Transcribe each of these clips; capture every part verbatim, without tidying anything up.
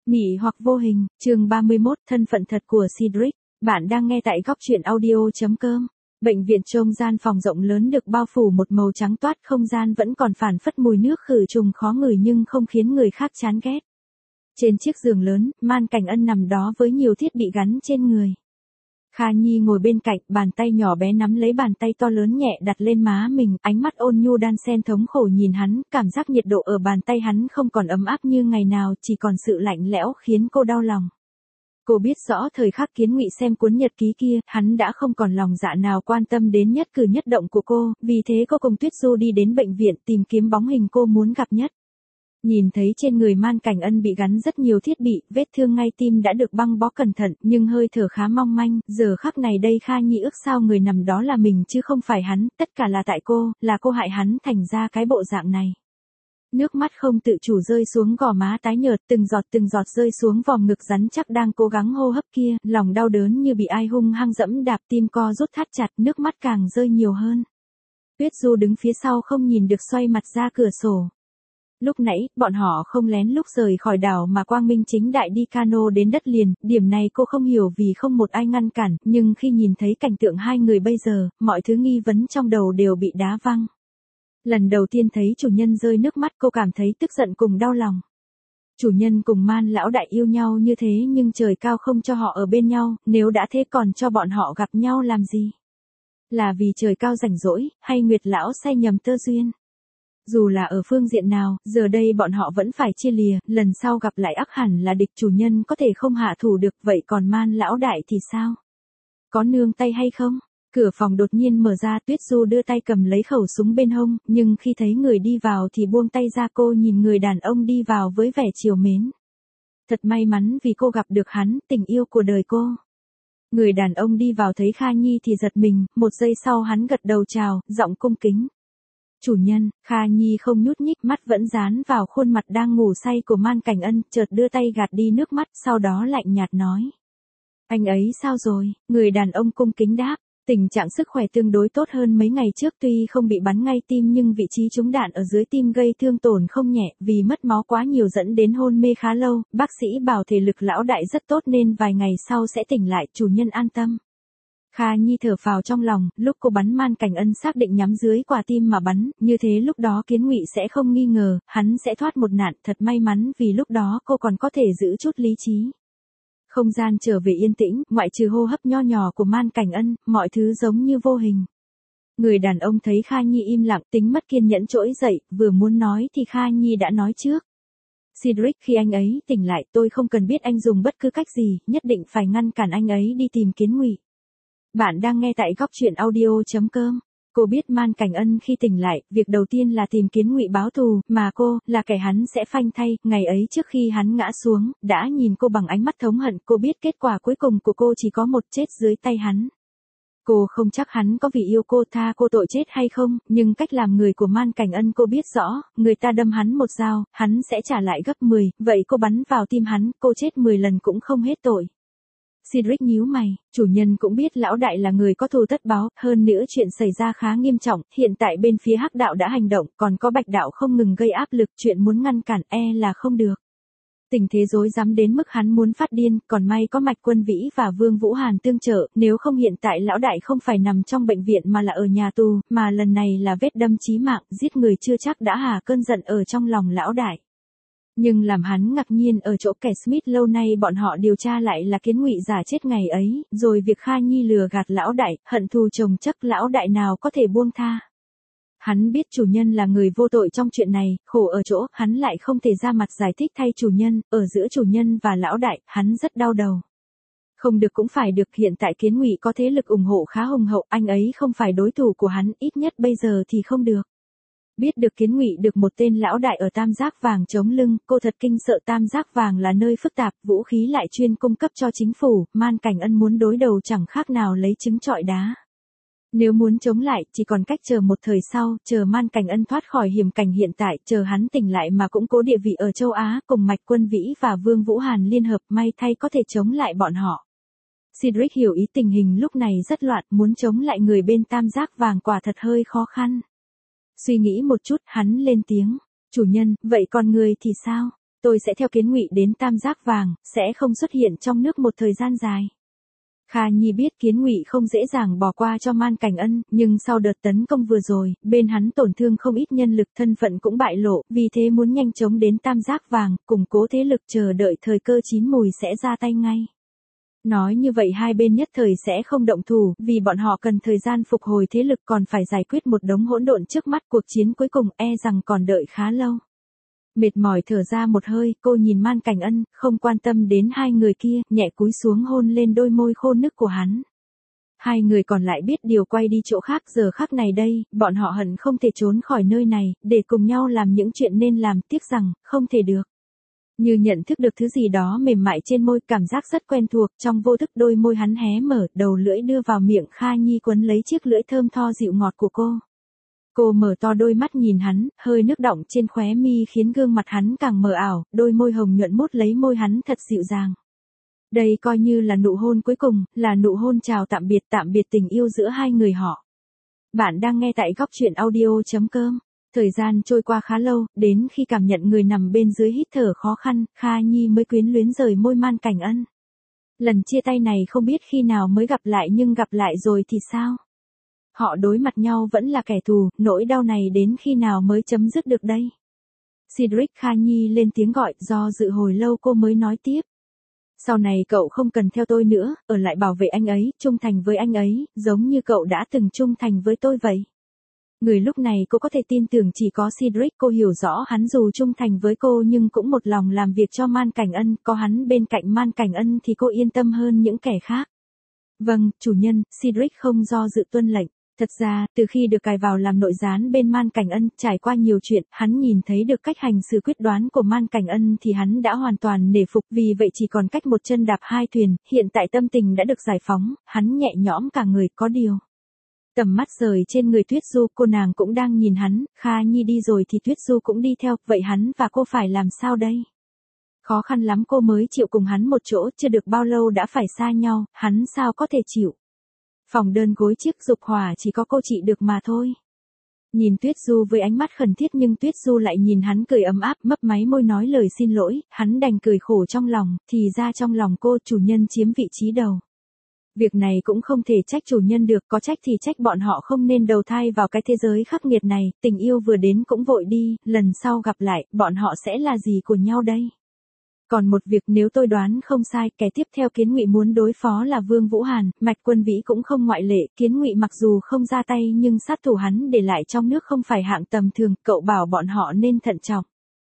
Nhị hoặc vô hình, chương ba mươi mốt, thân phận thật của Cedric. Bạn đang nghe tại góc truyện audio.com. Bệnh viện trông gian phòng rộng lớn được bao phủ một màu trắng toát, không gian vẫn còn phảng phất mùi nước khử trùng khó ngửi nhưng không khiến người khác chán ghét. Trên chiếc giường lớn, Man Cảnh Ân nằm đó với nhiều thiết bị gắn trên người. Kha Nhi ngồi bên cạnh, bàn tay nhỏ bé nắm lấy bàn tay to lớn nhẹ đặt lên má mình, ánh mắt ôn nhu đan xen thống khổ nhìn hắn, cảm giác nhiệt độ ở bàn tay hắn không còn ấm áp như ngày nào, chỉ còn sự lạnh lẽo khiến cô đau lòng. Cô biết rõ thời khắc Kiến Ngụy xem cuốn nhật ký kia, hắn đã không còn lòng dạ nào quan tâm đến nhất cử nhất động của cô, vì thế cô cùng Tuyết Du đi đến bệnh viện tìm kiếm bóng hình cô muốn gặp nhất. Nhìn thấy trên người Man Cảnh Ân bị gắn rất nhiều thiết bị, vết thương ngay tim đã được băng bó cẩn thận, nhưng hơi thở khá mong manh, giờ khắc này đây Kha Nhi ước sao người nằm đó là mình chứ không phải hắn, tất cả là tại cô, là cô hại hắn thành ra cái bộ dạng này. Nước mắt không tự chủ rơi xuống gò má tái nhợt, từng giọt từng giọt rơi xuống vòng ngực rắn chắc đang cố gắng hô hấp kia, lòng đau đớn như bị ai hung hăng dẫm đạp, tim co rút thắt chặt, nước mắt càng rơi nhiều hơn. Tuyết Du đứng phía sau không nhìn được xoay mặt ra cửa sổ. Lúc nãy, bọn họ không lén lúc rời khỏi đảo mà quang minh chính đại đi cano đến đất liền, điểm này cô không hiểu vì không một ai ngăn cản, nhưng khi nhìn thấy cảnh tượng hai người bây giờ, mọi thứ nghi vấn trong đầu đều bị đá văng. Lần đầu tiên thấy chủ nhân rơi nước mắt cô cảm thấy tức giận cùng đau lòng. Chủ nhân cùng Man lão đại yêu nhau như thế nhưng trời cao không cho họ ở bên nhau, nếu đã thế còn cho bọn họ gặp nhau làm gì? Là vì trời cao rảnh rỗi, hay Nguyệt lão say nhầm tơ duyên? Dù là ở phương diện nào, giờ đây bọn họ vẫn phải chia lìa, lần sau gặp lại ắt hẳn là địch, chủ nhân có thể không hạ thủ được, vậy còn Man lão đại thì sao? Có nương tay hay không? Cửa phòng đột nhiên mở ra, Tuyết Du đưa tay cầm lấy khẩu súng bên hông, nhưng khi thấy người đi vào thì buông tay ra, cô nhìn người đàn ông đi vào với vẻ trìu mến. Thật may mắn vì cô gặp được hắn, tình yêu của đời cô. Người đàn ông đi vào thấy Kha Nhi thì giật mình, một giây sau hắn gật đầu chào, giọng cung kính. Chủ nhân. Kha Nhi không nhúc nhích, mắt vẫn dán vào khuôn mặt đang ngủ say của Man Cảnh Ân, chợt đưa tay gạt đi nước mắt, sau đó lạnh nhạt nói. Anh ấy sao rồi? Người đàn ông cung kính đáp. Tình trạng sức khỏe tương đối tốt hơn mấy ngày trước, tuy không bị bắn ngay tim nhưng vị trí trúng đạn ở dưới tim gây thương tổn không nhẹ, vì mất máu quá nhiều dẫn đến hôn mê khá lâu, bác sĩ bảo thể lực lão đại rất tốt nên vài ngày sau sẽ tỉnh lại, chủ nhân an tâm. Kha Nhi thở phào trong lòng, lúc cô bắn Man Cảnh Ân xác định nhắm dưới quả tim mà bắn, như thế lúc đó Kiến Ngụy sẽ không nghi ngờ, hắn sẽ thoát một nạn, thật may mắn vì lúc đó cô còn có thể giữ chút lý trí. Không gian trở về yên tĩnh, ngoại trừ hô hấp nho nhỏ của Man Cảnh Ân, mọi thứ giống như vô hình. Người đàn ông thấy Kha Nhi im lặng, tính mất kiên nhẫn trỗi dậy, vừa muốn nói thì Kha Nhi đã nói trước. Cedric, khi anh ấy tỉnh lại, tôi không cần biết anh dùng bất cứ cách gì, nhất định phải ngăn cản anh ấy đi tìm Kiến Ngụy. Bạn đang nghe tại góc truyện audio.com. Cô biết Man Cảnh Ân khi tỉnh lại, việc đầu tiên là tìm Kiến Ngụy báo thù, mà cô, là kẻ hắn sẽ phanh thay, ngày ấy trước khi hắn ngã xuống, đã nhìn cô bằng ánh mắt thống hận, cô biết kết quả cuối cùng của cô chỉ có một chết dưới tay hắn. Cô không chắc hắn có vì yêu cô tha cô tội chết hay không, nhưng cách làm người của Man Cảnh Ân cô biết rõ, người ta đâm hắn một dao, hắn sẽ trả lại gấp mười, vậy cô bắn vào tim hắn, cô chết mười lần cũng không hết tội. Cedric nhíu mày, chủ nhân cũng biết lão đại là người có thù tất báo, hơn nữa chuyện xảy ra khá nghiêm trọng, hiện tại bên phía Hắc đạo đã hành động, còn có Bạch đạo không ngừng gây áp lực, chuyện muốn ngăn cản e là không được. Tình thế rối rắm đến mức hắn muốn phát điên, còn may có Mạch Quân Vĩ và Vương Vũ Hàn tương trợ, nếu không hiện tại lão đại không phải nằm trong bệnh viện mà là ở nhà tù, mà lần này là vết đâm chí mạng, giết người chưa chắc đã hà cơn giận ở trong lòng lão đại. Nhưng làm hắn ngạc nhiên ở chỗ kẻ Smith lâu nay bọn họ điều tra lại là Kiến Ngụy giả chết ngày ấy, rồi việc Kha Nhi lừa gạt lão đại, hận thù chồng chất lão đại nào có thể buông tha. Hắn biết chủ nhân là người vô tội trong chuyện này, khổ ở chỗ, hắn lại không thể ra mặt giải thích thay chủ nhân, ở giữa chủ nhân và lão đại, hắn rất đau đầu. Không được cũng phải được, hiện tại Kiến Ngụy có thế lực ủng hộ khá hùng hậu, anh ấy không phải đối thủ của hắn, ít nhất bây giờ thì không được. Biết được Kiến Ngụy được một tên lão đại ở Tam Giác Vàng chống lưng, cô thật kinh sợ. Tam Giác Vàng là nơi phức tạp, vũ khí lại chuyên cung cấp cho chính phủ, Man Cảnh Ân muốn đối đầu chẳng khác nào lấy trứng trọi đá. Nếu muốn chống lại, chỉ còn cách chờ một thời sau, chờ Man Cảnh Ân thoát khỏi hiểm cảnh hiện tại, chờ hắn tỉnh lại mà cũng cố địa vị ở châu Á, cùng Mạch Quân Vĩ và Vương Vũ Hàn liên hợp, may thay có thể chống lại bọn họ. Cedric hiểu ý tình hình lúc này rất loạn, muốn chống lại người bên Tam Giác Vàng quả thật hơi khó khăn. Suy nghĩ một chút, hắn lên tiếng. Chủ nhân, vậy còn người thì sao? tôi sẽ theo Kiến Ngụy đến Tam Giác Vàng, sẽ không xuất hiện trong nước một thời gian dài. Kha Nhi biết Kiến Ngụy không dễ dàng bỏ qua cho Man Cảnh Ân, nhưng sau đợt tấn công vừa rồi, bên hắn tổn thương không ít nhân lực, thân phận cũng bại lộ, vì thế muốn nhanh chóng đến Tam Giác Vàng, củng cố thế lực, chờ đợi thời cơ chín mùi sẽ ra tay ngay. Nói như vậy hai bên nhất thời sẽ không động thủ, vì bọn họ cần thời gian phục hồi thế lực, còn phải giải quyết một đống hỗn độn trước mắt, cuộc chiến cuối cùng e rằng còn đợi khá lâu. Mệt mỏi thở ra một hơi, cô nhìn Man Cảnh Ân, không quan tâm đến hai người kia, nhẹ cúi xuống hôn lên đôi môi khô nức của hắn. Hai người còn lại biết điều quay đi chỗ khác, giờ khắc này đây, bọn họ hận không thể trốn khỏi nơi này, để cùng nhau làm những chuyện nên làm, tiếc rằng, không thể được. Như nhận thức được thứ gì đó mềm mại trên môi, cảm giác rất quen thuộc, trong vô thức đôi môi hắn hé mở, đầu lưỡi đưa vào miệng Kha Nhi quấn lấy chiếc lưỡi thơm tho dịu ngọt của cô. Cô mở to đôi mắt nhìn hắn, hơi nước đọng trên khóe mi khiến gương mặt hắn càng mờ ảo, đôi môi hồng nhuận mút lấy môi hắn thật dịu dàng. Đây coi như là nụ hôn cuối cùng, là nụ hôn chào tạm biệt, tạm biệt tình yêu giữa hai người họ. Bạn đang nghe tại góc truyện audio chấm com. Thời gian trôi qua khá lâu, đến khi cảm nhận người nằm bên dưới hít thở khó khăn, Kha Nhi mới quyến luyến rời môi Man Cảnh Ân. Lần chia tay này không biết khi nào mới gặp lại, nhưng gặp lại rồi thì sao? Họ đối mặt nhau vẫn là kẻ thù, nỗi đau này đến khi nào mới chấm dứt được đây? Cedric. Kha Nhi lên tiếng gọi, do dự hồi lâu cô mới nói tiếp. Sau này cậu không cần theo tôi nữa, ở lại bảo vệ anh ấy, trung thành với anh ấy, giống như cậu đã từng trung thành với tôi vậy. Người lúc này cô có thể tin tưởng chỉ có Cedric, cô hiểu rõ hắn dù trung thành với cô nhưng cũng một lòng làm việc cho Man Cảnh Ân, có hắn bên cạnh Man Cảnh Ân thì cô yên tâm hơn những kẻ khác. Vâng, chủ nhân, Cedric không do dự tuân lệnh. Thật ra, từ khi được cài vào làm nội gián bên Man Cảnh Ân, trải qua nhiều chuyện, hắn nhìn thấy được cách hành xử quyết đoán của Man Cảnh Ân thì hắn đã hoàn toàn nể phục, vì vậy chỉ còn cách một chân đạp hai thuyền, hiện tại tâm tình đã được giải phóng, hắn nhẹ nhõm cả người, có điều. Tầm mắt rời trên người Tuyết Du, cô nàng cũng đang nhìn hắn, Kha Nhi đi rồi thì Tuyết Du cũng đi theo, vậy hắn và cô phải làm sao đây? Khó khăn lắm cô mới chịu cùng hắn một chỗ, chưa được bao lâu đã phải xa nhau, hắn sao có thể chịu? Phòng đơn gối chiếc dục hỏa chỉ có cô chị được mà thôi. Nhìn Tuyết Du với ánh mắt khẩn thiết nhưng Tuyết Du lại nhìn hắn cười ấm áp, mấp máy môi nói lời xin lỗi, hắn đành cười khổ trong lòng, thì ra trong lòng cô chủ nhân chiếm vị trí đầu. Việc này cũng không thể trách chủ nhân được, có trách thì trách bọn họ không nên đầu thai vào cái thế giới khắc nghiệt này, tình yêu vừa đến cũng vội đi, lần sau gặp lại, bọn họ sẽ là gì của nhau đây? Còn một việc, nếu tôi đoán không sai, kẻ tiếp theo Kiến Ngụy muốn đối phó là Vương Vũ Hàn, Mạch Quân Vĩ cũng không ngoại lệ, Kiến Ngụy mặc dù không ra tay nhưng sát thủ hắn để lại trong nước không phải hạng tầm thường, cậu bảo bọn họ nên thận trọng.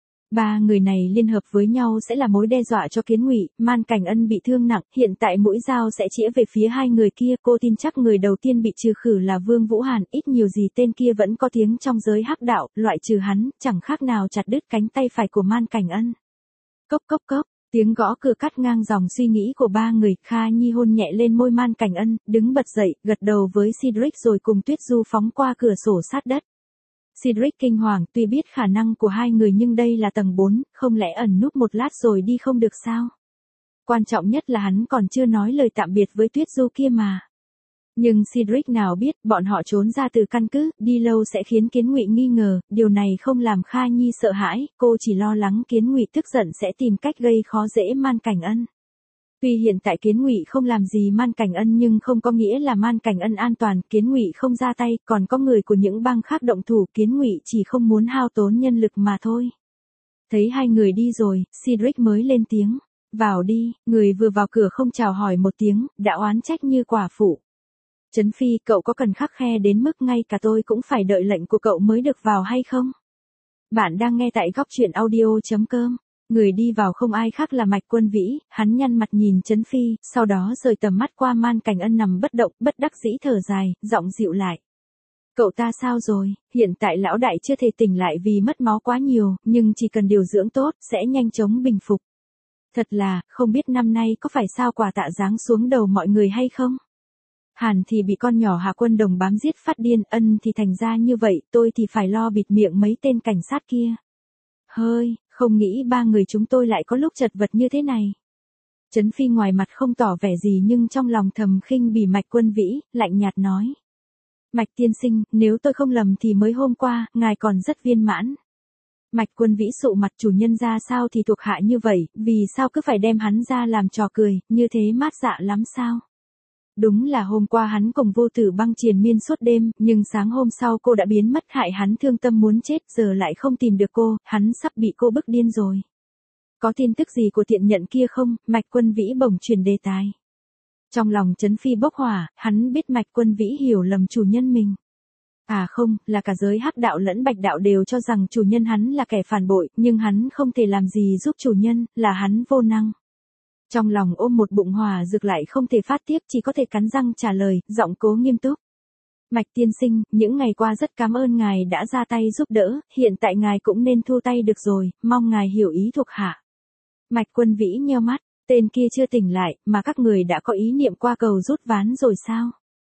Ba người này liên hợp với nhau sẽ là mối đe dọa cho Kiến Ngụy. Man Cảnh Ân bị thương nặng, hiện tại mũi dao sẽ chĩa về phía hai người kia, cô tin chắc người đầu tiên bị trừ khử là Vương Vũ Hàn, ít nhiều gì tên kia vẫn có tiếng trong giới hắc đạo, loại trừ hắn, chẳng khác nào chặt đứt cánh tay phải của Man Cảnh Ân. Cốc cốc cốc, tiếng gõ cửa cắt ngang dòng suy nghĩ của ba người, Kha Nhi hôn nhẹ lên môi Man Cảnh Ân, đứng bật dậy, gật đầu với Cedric rồi cùng Tuyết Du phóng qua cửa sổ sát đất. Cedric kinh hoàng, tuy biết khả năng của hai người nhưng đây là tầng bốn, không lẽ ẩn núp một lát rồi đi không được sao? Quan trọng nhất là hắn còn chưa nói lời tạm biệt với Tuyết Du kia mà. Nhưng Cedric nào biết, bọn họ trốn ra từ căn cứ, đi lâu sẽ khiến Kiến Ngụy nghi ngờ, điều này không làm Kha Nhi sợ hãi, cô chỉ lo lắng Kiến Ngụy tức giận sẽ tìm cách gây khó dễ Man Cảnh Ân. Tuy hiện tại Kiến Ngụy không làm gì Man Cảnh Ân nhưng không có nghĩa là Man Cảnh Ân an toàn, Kiến Ngụy không ra tay, còn có người của những bang khác động thủ, Kiến Ngụy chỉ không muốn hao tốn nhân lực mà thôi. Thấy hai người đi rồi, Cedric mới lên tiếng, vào đi, người vừa vào cửa không chào hỏi một tiếng, đã oán trách như quả phụ. Trấn Phi, cậu có cần khắt khe đến mức ngay cả tôi cũng phải đợi lệnh của cậu mới được vào hay không? Bạn đang nghe tại góc truyện audio chấm com. Người đi vào không ai khác là Mạch Quân Vĩ, hắn nhăn mặt nhìn Trấn Phi, sau đó rời tầm mắt qua Man Cảnh Ân nằm bất động, bất đắc dĩ thở dài, giọng dịu lại. Cậu ta sao rồi, hiện tại lão đại chưa thể tỉnh lại vì mất máu quá nhiều, nhưng chỉ cần điều dưỡng tốt, sẽ nhanh chóng bình phục. Thật là, không biết năm nay có phải sao quả tạ giáng xuống đầu mọi người hay không? Hàn thì bị con nhỏ Hạ Quân Đồng bám giết phát điên, Ân thì thành ra như vậy, tôi thì phải lo bịt miệng mấy tên cảnh sát kia. Hơi, không nghĩ ba người chúng tôi lại có lúc chật vật như thế này. Trấn Phi ngoài mặt không tỏ vẻ gì nhưng trong lòng thầm khinh bỉ Mạch Quân Vĩ, lạnh nhạt nói. Mạch tiên sinh, nếu tôi không lầm thì mới hôm qua, ngài còn rất viên mãn. Mạch Quân Vĩ sụ mặt, chủ nhân ra sao thì thuộc hạ như vậy, vì sao cứ phải đem hắn ra làm trò cười, như thế mát dạ lắm sao? Đúng là hôm qua hắn cùng Vô Tử Băng triền miên suốt đêm, nhưng sáng hôm sau cô đã biến mất hại hắn thương tâm muốn chết, giờ lại không tìm được cô, hắn sắp bị cô bức điên rồi. Có tin tức gì của tiện nhận kia không? Mạch Quân Vĩ bỗng chuyển đề tài. Trong lòng Trấn Phi bốc hỏa, hắn biết Mạch Quân Vĩ hiểu lầm chủ nhân mình. À không, là cả giới hắc đạo lẫn bạch đạo đều cho rằng chủ nhân hắn là kẻ phản bội, nhưng hắn không thể làm gì giúp chủ nhân, là hắn vô năng. Trong lòng ôm một bụng hỏa rực lại không thể phát tiếp, chỉ có thể cắn răng trả lời, giọng cố nghiêm túc. Mạch tiên sinh, những ngày qua rất cảm ơn ngài đã ra tay giúp đỡ, hiện tại ngài cũng nên thu tay được rồi, mong ngài hiểu ý thuộc hạ. Mạch Quân Vĩ nheo mắt, tên kia chưa tỉnh lại, mà các người đã có ý niệm qua cầu rút ván rồi sao?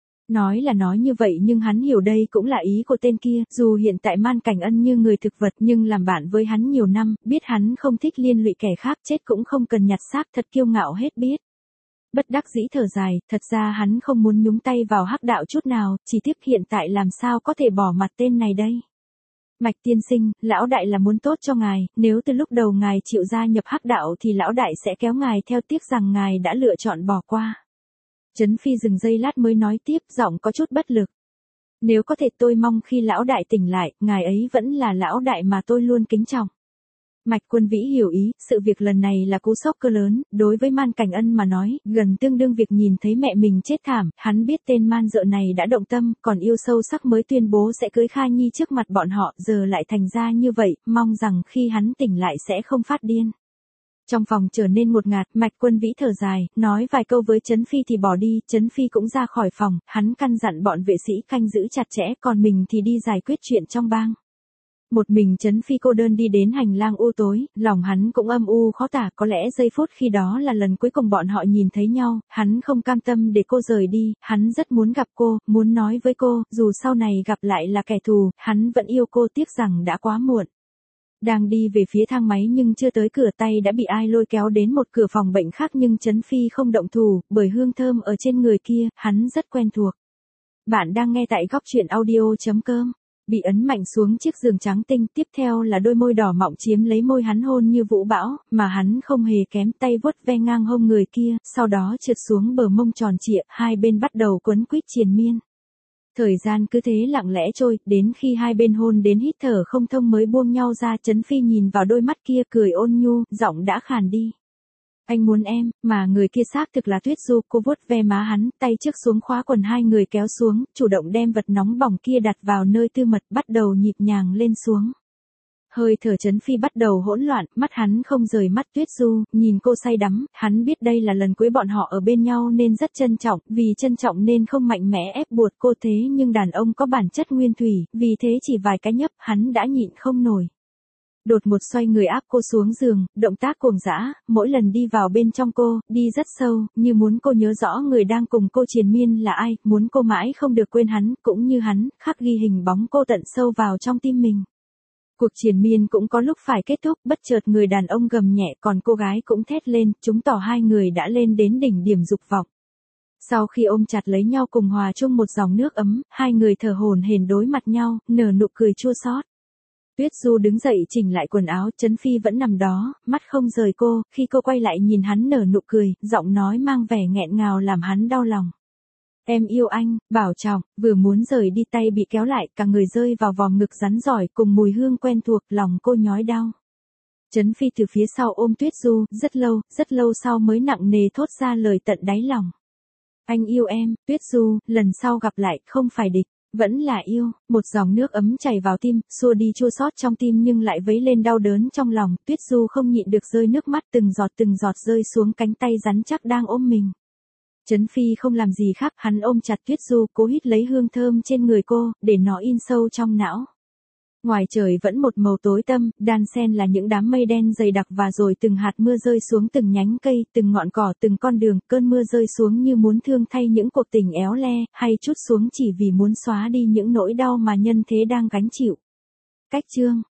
Nói là nói như vậy nhưng hắn hiểu đây cũng là ý của tên kia, dù hiện tại Man Cảnh Ân như người thực vật nhưng làm bạn với hắn nhiều năm, biết hắn không thích liên lụy kẻ khác, chết cũng không cần nhặt xác, thật kiêu ngạo hết biết. Bất đắc dĩ thở dài, thật ra hắn không muốn nhúng tay vào hắc đạo chút nào, chỉ tiếc hiện tại làm sao có thể bỏ mặt tên này đây. Mạch tiên sinh, lão đại là muốn tốt cho ngài, nếu từ lúc đầu ngài chịu gia nhập hắc đạo thì lão đại sẽ kéo ngài theo, tiếc rằng ngài đã lựa chọn bỏ qua. Trấn Phi dừng giây lát mới nói tiếp, giọng có chút bất lực. Nếu có thể tôi mong khi lão đại tỉnh lại, ngài ấy vẫn là lão đại mà tôi luôn kính trọng. Mạch Quân Vĩ hiểu ý, sự việc lần này là cú sốc cơ lớn, đối với Man Cảnh Ân mà nói, gần tương đương việc nhìn thấy mẹ mình chết thảm, hắn biết tên man dợ này đã động tâm, còn yêu sâu sắc mới tuyên bố sẽ cưới Kha Nhi trước mặt bọn họ, giờ lại thành ra như vậy, mong rằng khi hắn tỉnh lại sẽ không phát điên. Trong phòng trở nên ngột ngạt, Mạch Quân Vĩ thở dài, nói vài câu với Trấn Phi thì bỏ đi, Trấn Phi cũng ra khỏi phòng, hắn căn dặn bọn vệ sĩ canh giữ chặt chẽ, còn mình thì đi giải quyết chuyện trong bang. Một mình Trấn Phi cô đơn đi đến hành lang u tối, lòng hắn cũng âm u khó tả, có lẽ giây phút khi đó là lần cuối cùng bọn họ nhìn thấy nhau, hắn không cam tâm để cô rời đi, hắn rất muốn gặp cô, muốn nói với cô, dù sau này gặp lại là kẻ thù, hắn vẫn yêu cô, tiếc rằng đã quá muộn. Đang đi về phía thang máy nhưng chưa tới cửa tay đã bị ai lôi kéo đến một cửa phòng bệnh khác, nhưng Trấn Phi không động thủ, bởi hương thơm ở trên người kia, hắn rất quen thuộc. Bạn đang nghe tại góc truyện audio chấm com. Bị ấn mạnh xuống chiếc giường trắng tinh, tiếp theo là đôi môi đỏ mọng chiếm lấy môi hắn hôn như vũ bão, mà hắn không hề kém, tay vuốt ve ngang hông người kia, sau đó trượt xuống bờ mông tròn trịa, hai bên bắt đầu quấn quýt triền miên. Thời gian cứ thế lặng lẽ trôi, đến khi hai bên hôn đến hít thở không thông mới buông nhau ra. Trấn Phi nhìn vào đôi mắt kia cười ôn nhu, giọng đã khàn đi. Anh muốn em, mà người kia xác thực là Tuyết Du, cô vuốt ve má hắn, tay trước xuống khóa quần hai người kéo xuống, chủ động đem vật nóng bỏng kia đặt vào nơi tư mật, bắt đầu nhịp nhàng lên xuống. Hơi thở Trấn Phi bắt đầu hỗn loạn, mắt hắn không rời mắt Tuyết Du, nhìn cô say đắm, hắn biết đây là lần cuối bọn họ ở bên nhau nên rất trân trọng, vì trân trọng nên không mạnh mẽ ép buộc cô, thế nhưng đàn ông có bản chất nguyên thủy, vì thế chỉ vài cái nhấp, hắn đã nhịn không nổi. Đột một xoay người áp cô xuống giường, động tác cuồng dã, mỗi lần đi vào bên trong cô, đi rất sâu, như muốn cô nhớ rõ người đang cùng cô triền miên là ai, muốn cô mãi không được quên hắn, cũng như hắn, khắc ghi hình bóng cô tận sâu vào trong tim mình. Cuộc triền miên cũng có lúc phải kết thúc, bất chợt người đàn ông gầm nhẹ, còn cô gái cũng thét lên, chứng tỏ hai người đã lên đến đỉnh điểm dục vọng. Sau khi ôm chặt lấy nhau cùng hòa chung một dòng nước ấm, hai người thở hổn hển đối mặt nhau, nở nụ cười chua xót. Tuyết Du đứng dậy chỉnh lại quần áo, Trấn Phi vẫn nằm đó, mắt không rời cô, khi cô quay lại nhìn hắn nở nụ cười, giọng nói mang vẻ nghẹn ngào làm hắn đau lòng. Em yêu anh, bảo trọng, vừa muốn rời đi tay bị kéo lại, cả người rơi vào vòng ngực rắn giỏi cùng mùi hương quen thuộc, lòng cô nhói đau. Trấn Phi từ phía sau ôm Tuyết Du, rất lâu, rất lâu sau mới nặng nề thốt ra lời tận đáy lòng. Anh yêu em, Tuyết Du, lần sau gặp lại, không phải địch. Vẫn là yêu, một dòng nước ấm chảy vào tim, xua đi chua xót trong tim nhưng lại vấy lên đau đớn trong lòng, Tuyết Du không nhịn được rơi nước mắt, từng giọt từng giọt rơi xuống cánh tay rắn chắc đang ôm mình. Trấn Phi không làm gì khác, hắn ôm chặt Tuyết Du, cố hít lấy hương thơm trên người cô, để nó in sâu trong não. Ngoài trời vẫn một màu tối tăm, đan xen là những đám mây đen dày đặc và rồi từng hạt mưa rơi xuống từng nhánh cây, từng ngọn cỏ, từng con đường, cơn mưa rơi xuống như muốn thương thay những cuộc tình éo le, hay trút xuống chỉ vì muốn xóa đi những nỗi đau mà nhân thế đang gánh chịu. Cách chương